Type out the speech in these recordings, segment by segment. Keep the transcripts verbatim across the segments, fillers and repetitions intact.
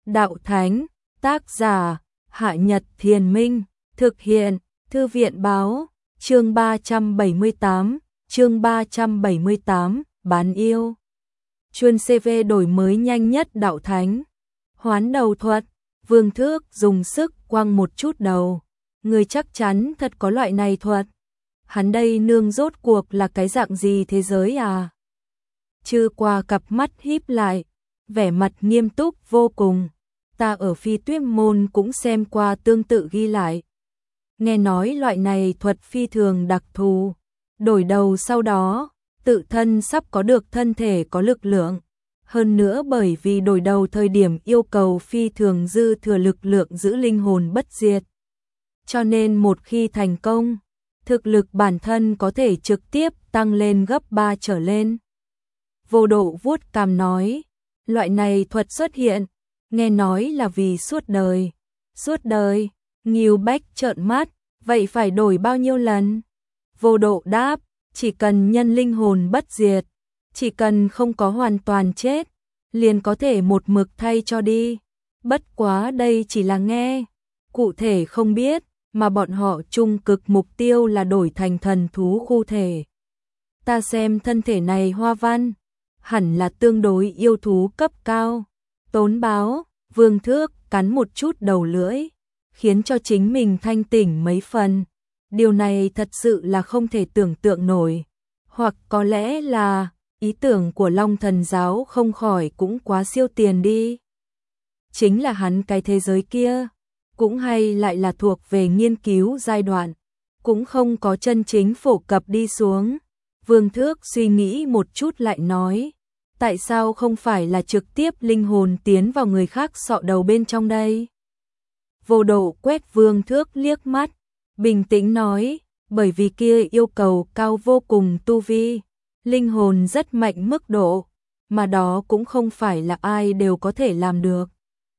đạo thánh, tác giả, Hạ Nhật Thiền Minh, thực hiện, Thư viện báo, chương ba trăm bảy mươi tám, chương ba trăm bảy mươi tám, bán yêu. Chuyên xê vê đổi mới nhanh nhất đạo thánh. Hoán đầu thuật, Vương Thước dùng sức quăng một chút đầu. Người chắc chắn thật có loại này thuật. Hắn đây nương rốt cuộc là cái dạng gì thế giới à? Chư qua cặp mắt híp lại, vẻ mặt nghiêm túc vô cùng. Ta ở Phi Tuyết Môn cũng xem qua tương tự ghi lại. Nghe nói loại này thuật phi thường đặc thù. Đổi đầu sau đó, tự thân sắp có được thân thể có lực lượng. Hơn nữa bởi vì đổi đầu thời điểm yêu cầu phi thường dư thừa lực lượng giữ linh hồn bất diệt. Cho nên một khi thành công, thực lực bản thân có thể trực tiếp tăng lên gấp ba trở lên. Vô Độ vuốt cằm nói, loại này thuật xuất hiện, nghe nói là vì suốt đời. Suốt đời, Ngưu Bách trợn mắt, vậy phải đổi bao nhiêu lần? Vô Độ đáp, chỉ cần nhân linh hồn bất diệt, chỉ cần không có hoàn toàn chết, liền có thể một mực thay cho đi. Bất quá đây chỉ là nghe, cụ thể không biết, mà bọn họ chung cực mục tiêu là đổi thành thần thú khu thể. Ta xem thân thể này hoa văn, hẳn là tương đối yêu thú cấp cao. Tốn báo, Vương Thước cắn một chút đầu lưỡi, khiến cho chính mình thanh tỉnh mấy phần. Điều này thật sự là không thể tưởng tượng nổi. Hoặc có lẽ là ý tưởng của Long Thần Giáo không khỏi cũng quá siêu tiền đi. Chính là hắn cái thế giới kia, cũng hay lại là thuộc về nghiên cứu giai đoạn, cũng không có chân chính phổ cập đi xuống. Vương Thước suy nghĩ một chút lại nói, tại sao không phải là trực tiếp linh hồn tiến vào người khác sọ đầu bên trong đây? Vô Độ quét Vương Thước liếc mắt, bình tĩnh nói, bởi vì kia yêu cầu cao vô cùng tu vi, linh hồn rất mạnh mức độ, mà đó cũng không phải là ai đều có thể làm được.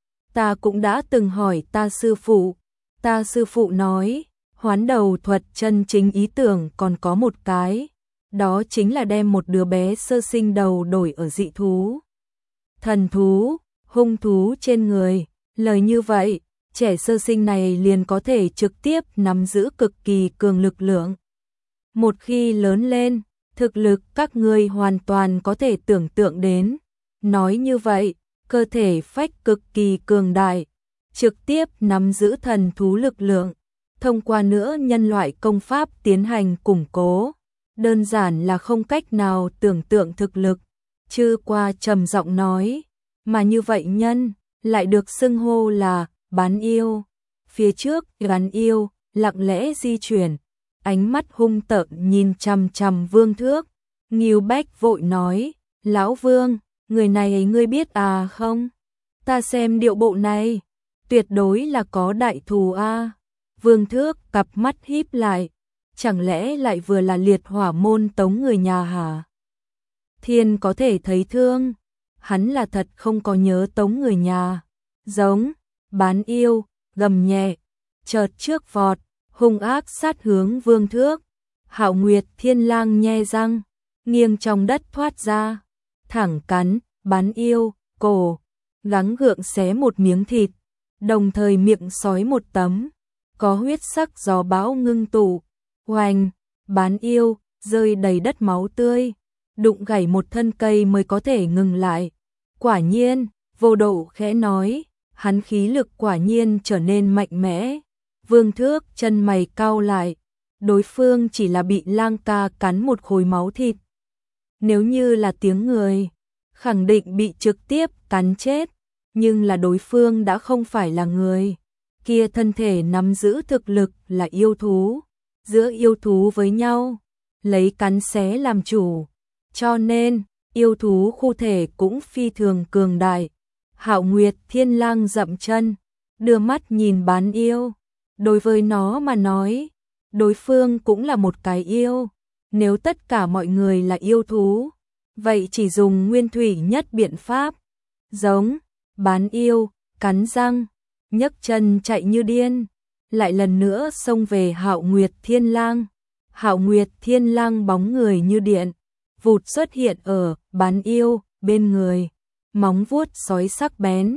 Ta cũng đã từng hỏi ta sư phụ, ta sư phụ nói, hoán đầu thuật chân chính ý tưởng còn có một cái, đó chính là đem một đứa bé sơ sinh đầu đổi ở dị thú, thần thú, hung thú trên người. Lời như vậy, trẻ sơ sinh này liền có thể trực tiếp nắm giữ cực kỳ cường lực lượng. Một khi lớn lên, thực lực các ngươi hoàn toàn có thể tưởng tượng đến. Nói như vậy, cơ thể phách cực kỳ cường đại, trực tiếp nắm giữ thần thú lực lượng, thông qua nữa nhân loại công pháp tiến hành củng cố. Đơn giản là không cách nào tưởng tượng thực lực. Chư qua trầm giọng nói, mà như vậy nhân lại được xưng hô là bán yêu. Phía trước bán yêu lặng lẽ di chuyển, ánh mắt hung tợn nhìn chằm chằm Vương Thước. Ngưu Bách vội nói, lão Vương, người này ngươi biết à không? Ta xem điệu bộ này, tuyệt đối là có đại thù a. Vương Thước cặp mắt híp lại, chẳng lẽ lại vừa là liệt hỏa môn tống người nhà hả? Thiên có thể thấy thương, hắn là thật không có nhớ tống người nhà. Giống, bán yêu, gầm nhẹ, chợt trước vọt, hung ác sát hướng Vương Thước. Hạo Nguyệt Thiên Lang nhe răng, nghiêng trong đất thoát ra, thẳng cắn, bán yêu, cổ, gắng gượng xé một miếng thịt, đồng thời miệng sói một tấm, có huyết sắc gió bão ngưng tụ. Oanh, bán yêu, rơi đầy đất máu tươi, đụng gãy một thân cây mới có thể ngừng lại. Quả nhiên, Vô Độ khẽ nói, hắn khí lực quả nhiên trở nên mạnh mẽ. Vương Thước chân mày cau lại, đối phương chỉ là bị lang ca cắn một khối máu thịt. Nếu như là tiếng người, khẳng định bị trực tiếp cắn chết, nhưng là đối phương đã không phải là người. Kia thân thể nắm giữ thực lực là yêu thú. Giữa yêu thú với nhau, lấy cắn xé làm chủ, cho nên yêu thú khu thể cũng phi thường cường đại. Hạo Nguyệt Thiên Lang dậm chân, đưa mắt nhìn bán yêu. Đối với nó mà nói, đối phương cũng là một cái yêu. Nếu tất cả mọi người là yêu thú, vậy chỉ dùng nguyên thủy nhất biện pháp. Giống, bán yêu, cắn răng, nhấc chân chạy như điên. Lại lần nữa xông về Hạo Nguyệt Thiên Lang. Hạo Nguyệt Thiên Lang bóng người như điện, vụt xuất hiện ở bán yêu bên người, móng vuốt sói sắc bén,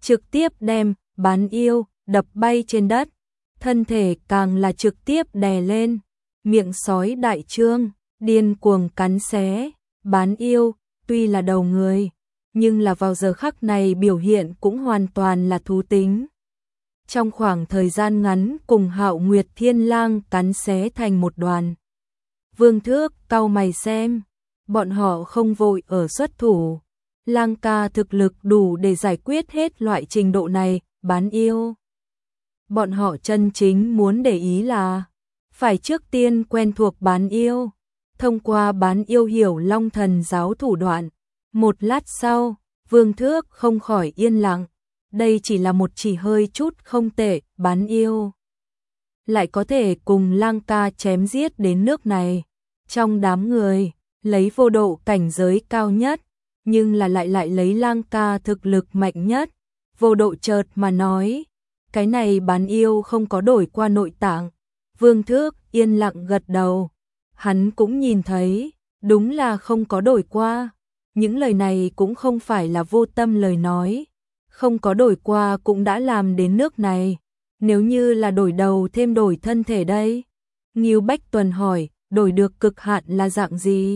trực tiếp đem Bán Yêu đập bay trên đất, thân thể càng là trực tiếp đè lên, miệng sói đại trương, điên cuồng cắn xé. Bán Yêu tuy là đầu người, nhưng là vào giờ khắc này biểu hiện cũng hoàn toàn là thú tính. Trong khoảng thời gian ngắn cùng Hạo Nguyệt Thiên Lang cắn xé thành một đoàn. Vương Thước cau mày xem, bọn họ không vội ở xuất thủ. Lang ca thực lực đủ để giải quyết hết loại trình độ này, Bán Yêu. Bọn họ chân chính muốn để ý là phải trước tiên quen thuộc Bán Yêu, thông qua Bán Yêu hiểu Long Thần giáo thủ đoạn. Một lát sau, Vương Thước không khỏi yên lặng, đây chỉ là một chỉ hơi chút không tệ, Bán Yêu lại có thể cùng Lang ca chém giết đến nước này. Trong đám người, lấy Vô Độ cảnh giới cao nhất, nhưng là lại lại lấy Lang ca thực lực mạnh nhất. Vô Độ chợt mà nói, cái này Bán Yêu không có đổi qua nội tạng. Vương Thước yên lặng gật đầu, hắn cũng nhìn thấy, đúng là không có đổi qua. Những lời này cũng không phải là vô tâm lời nói, không có đổi qua cũng đã làm đến nước này. Nếu như là đổi đầu thêm đổi thân thể đây? Ngưu Bách Tuần hỏi, đổi được cực hạn là dạng gì?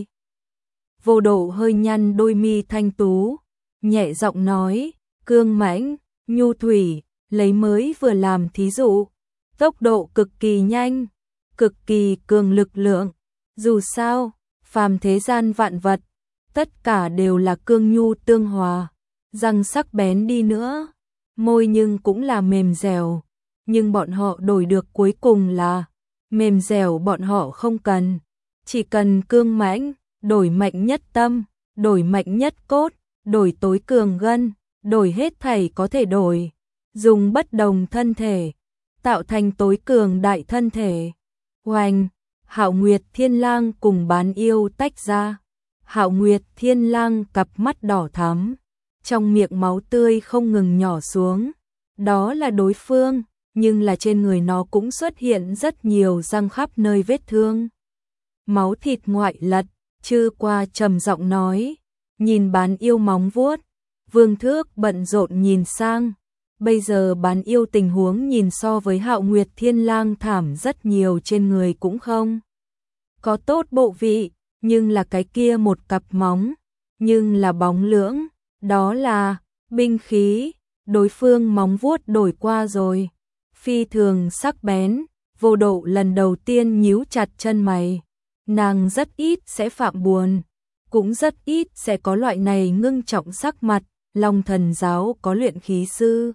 Vô Độ hơi nhăn đôi mi thanh tú, nhẹ giọng nói, cương mãnh, nhu thủy, lấy mới vừa làm thí dụ, tốc độ cực kỳ nhanh, cực kỳ cường lực lượng. Dù sao, phàm thế gian vạn vật, tất cả đều là cương nhu tương hòa, răng sắc bén đi nữa, môi nhưng cũng là mềm dẻo, nhưng bọn họ đổi được cuối cùng là mềm dẻo bọn họ không cần, chỉ cần cương mãnh, đổi mạnh nhất tâm, đổi mạnh nhất cốt, đổi tối cường gân, đổi hết thảy có thể đổi, dùng bất đồng thân thể, tạo thành tối cường đại thân thể. Oanh, Hạo Nguyệt Thiên Lang cùng Bán Yêu tách ra. Hạo Nguyệt Thiên Lang cặp mắt đỏ thắm, trong miệng máu tươi không ngừng nhỏ xuống. Đó là đối phương, nhưng là trên người nó cũng xuất hiện rất nhiều răng khắp nơi vết thương. Máu thịt ngoại lật, Chư Qua trầm giọng nói, nhìn Bán Yêu móng vuốt. Vương Thước bận rộn nhìn sang, bây giờ Bán Yêu tình huống nhìn so với Hạo Nguyệt Thiên Lang thảm rất nhiều, trên người cũng không có tốt bộ vị, nhưng là cái kia một cặp móng, nhưng là bóng lưỡng, đó là binh khí, đối phương móng vuốt đổi qua rồi, phi thường sắc bén. Vô Độ lần đầu tiên nhíu chặt chân mày, nàng rất ít sẽ phạm buồn, cũng rất ít sẽ có loại này ngưng trọng sắc mặt. Long Thần giáo có luyện khí sư,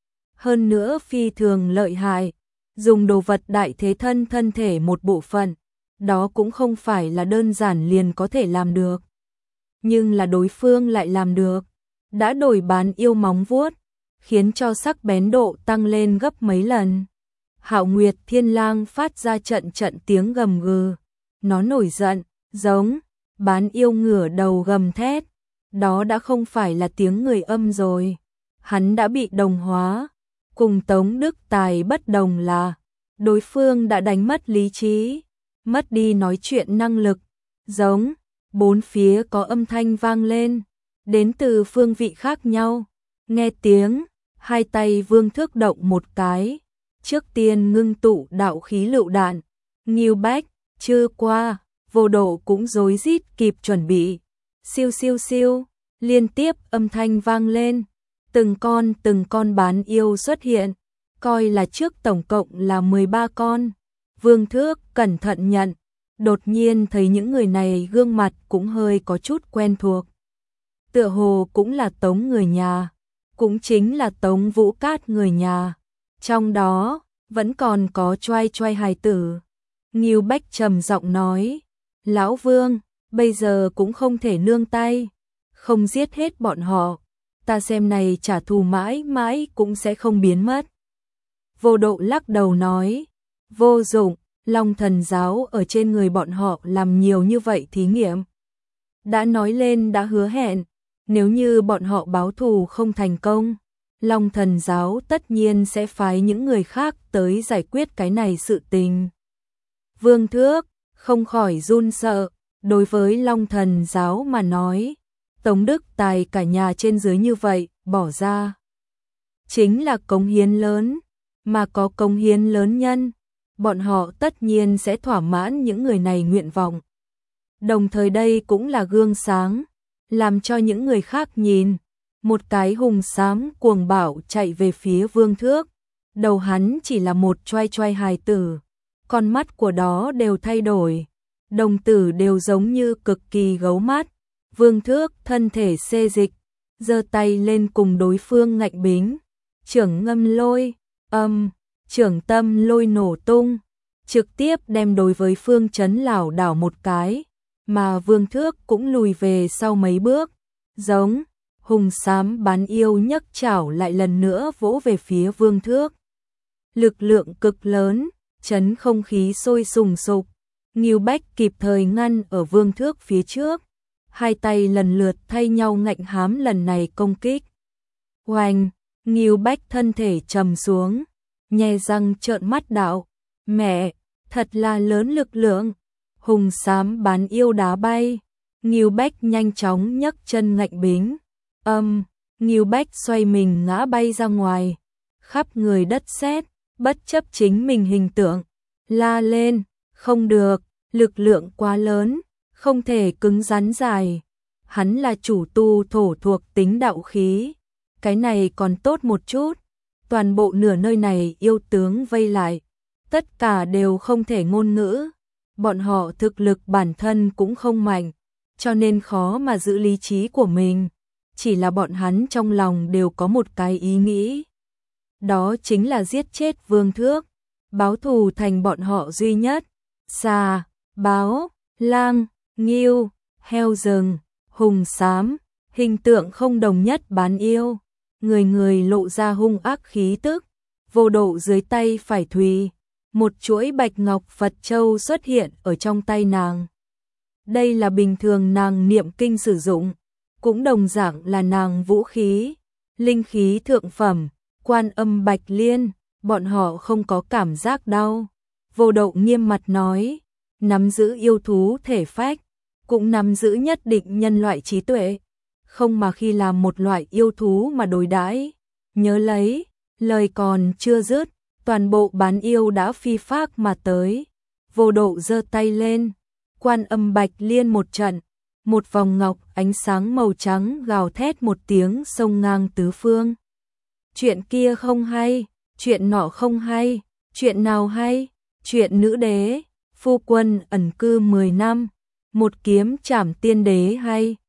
hơn nữa phi thường lợi hại, dùng đồ vật đại thế thân thân thể một bộ phận, đó cũng không phải là đơn giản liền có thể làm được. Nhưng là đối phương lại làm được, đã đổi Bán Yêu móng vuốt, khiến cho sắc bén độ tăng lên gấp mấy lần. Hạo Nguyệt Thiên Lang phát ra trận trận tiếng gầm gừ, nó nổi giận, giống. Bán Yêu ngửa đầu gầm thét, đó đã không phải là tiếng người âm rồi, hắn đã bị đồng hóa. Cùng Tống Đức Tài bất đồng là, đối phương đã đánh mất lý trí, mất đi nói chuyện năng lực, giống. Bốn phía có âm thanh vang lên, đến từ phương vị khác nhau. Nghe tiếng, hai tay Vương Thước động một cái, trước tiên ngưng tụ đạo khí lựu đạn. Ngưu Bách, Chư Qua, Vô Độ cũng rối rít kịp chuẩn bị. Siêu siêu siêu, liên tiếp âm thanh vang lên, từng con từng con Bán Yêu xuất hiện, coi là trước tổng cộng là mười ba con. Vương Thước cẩn thận nhận, đột nhiên thấy những người này gương mặt cũng hơi có chút quen thuộc. Tựa hồ cũng là Tống người nhà, cũng chính là Tống Vũ Cát người nhà. Trong đó, vẫn còn có Choai Choai hài tử. Ngưu Bách trầm giọng nói, Lão Vương, bây giờ cũng không thể nương tay, không giết hết bọn họ, ta xem này trả thù mãi mãi cũng sẽ không biến mất. Vô Độ lắc đầu nói, vô dụng, Long Thần giáo ở trên người bọn họ làm nhiều như vậy thí nghiệm. Đã nói lên đã hứa hẹn, nếu như bọn họ báo thù không thành công, Long Thần giáo tất nhiên sẽ phái những người khác tới giải quyết cái này sự tình. Vương Thước không khỏi run sợ, đối với Long Thần giáo mà nói, Tống Đức Tài cả nhà trên dưới như vậy, bỏ ra chính là cống hiến lớn, mà có cống hiến lớn nhân, bọn họ tất nhiên sẽ thỏa mãn những người này nguyện vọng. Đồng thời đây cũng là gương sáng, làm cho những người khác nhìn. Một cái hùng xám cuồng bạo chạy về phía Vương Thước, đầu hắn chỉ là một choai choai hài tử, con mắt của đó đều thay đổi, đồng tử đều giống như cực kỳ gấu mắt. Vương Thước thân thể xê dịch, giơ tay lên cùng đối phương ngạnh bính, trưởng ngâm lôi, âm, trưởng tâm lôi nổ tung, trực tiếp đem đối với Phương Chấn lảo đảo một cái, mà Vương Thước cũng lùi về sau mấy bước, giống hùng xám bán yêu nhấc chảo lại lần nữa vỗ về phía Vương Thước. Lực lượng cực lớn, chấn không khí sôi sùng sục, Ngưu Bách kịp thời ngăn ở Vương Thước phía trước, hai tay lần lượt thay nhau ngạnh hám lần này công kích. Oanh, Ngưu Bách thân thể trầm xuống, nhe răng trợn mắt đạo, mẹ, thật là lớn lực lượng. Hùng xám bán yêu đá bay, Ngưu Bách nhanh chóng nhấc chân ngạnh bính, âm, Ngưu Bách xoay mình ngã bay ra ngoài, khắp người đất sét, bất chấp chính mình hình tượng, la lên, không được, lực lượng quá lớn, không thể cứng rắn dài. Hắn là chủ tu thổ thuộc tính đạo khí, cái này còn tốt một chút, toàn bộ nửa nơi này yêu tướng vây lại, tất cả đều không thể ngôn ngữ, bọn họ thực lực bản thân cũng không mạnh, cho nên khó mà giữ lý trí của mình, chỉ là bọn hắn trong lòng đều có một cái ý nghĩ. Đó chính là giết chết Vương Thước, báo thù thành bọn họ duy nhất. Xà, báo, lang, ngưu, heo rừng, hùng xám, hình tượng không đồng nhất bán yêu, người người lộ ra hung ác khí tức, vô độ dưới tay phải thùy, một chuỗi bạch ngọc Phật châu xuất hiện ở trong tay nàng. Đây là bình thường nàng niệm kinh sử dụng, cũng đồng dạng là nàng vũ khí, linh khí thượng phẩm, Quan Âm Bạch Liên, bọn họ không có cảm giác đau. Vô độ nghiêm mặt nói, nắm giữ yêu thú thể phách, cũng nắm giữ nhất định nhân loại trí tuệ, không mà khi làm một loại yêu thú mà đối đãi. Nhớ lấy, lời còn chưa dứt, toàn bộ bán yêu đã phi phác mà tới. Vô độ giơ tay lên, Quan Âm Bạch Liên một trận, một vòng ngọc ánh sáng màu trắng gào thét một tiếng xông ngang tứ phương. Chuyện kia không hay, chuyện nọ không hay, chuyện nào hay? Chuyện nữ đế, phu quân ẩn cư mười năm, một kiếm trảm tiên đế hay,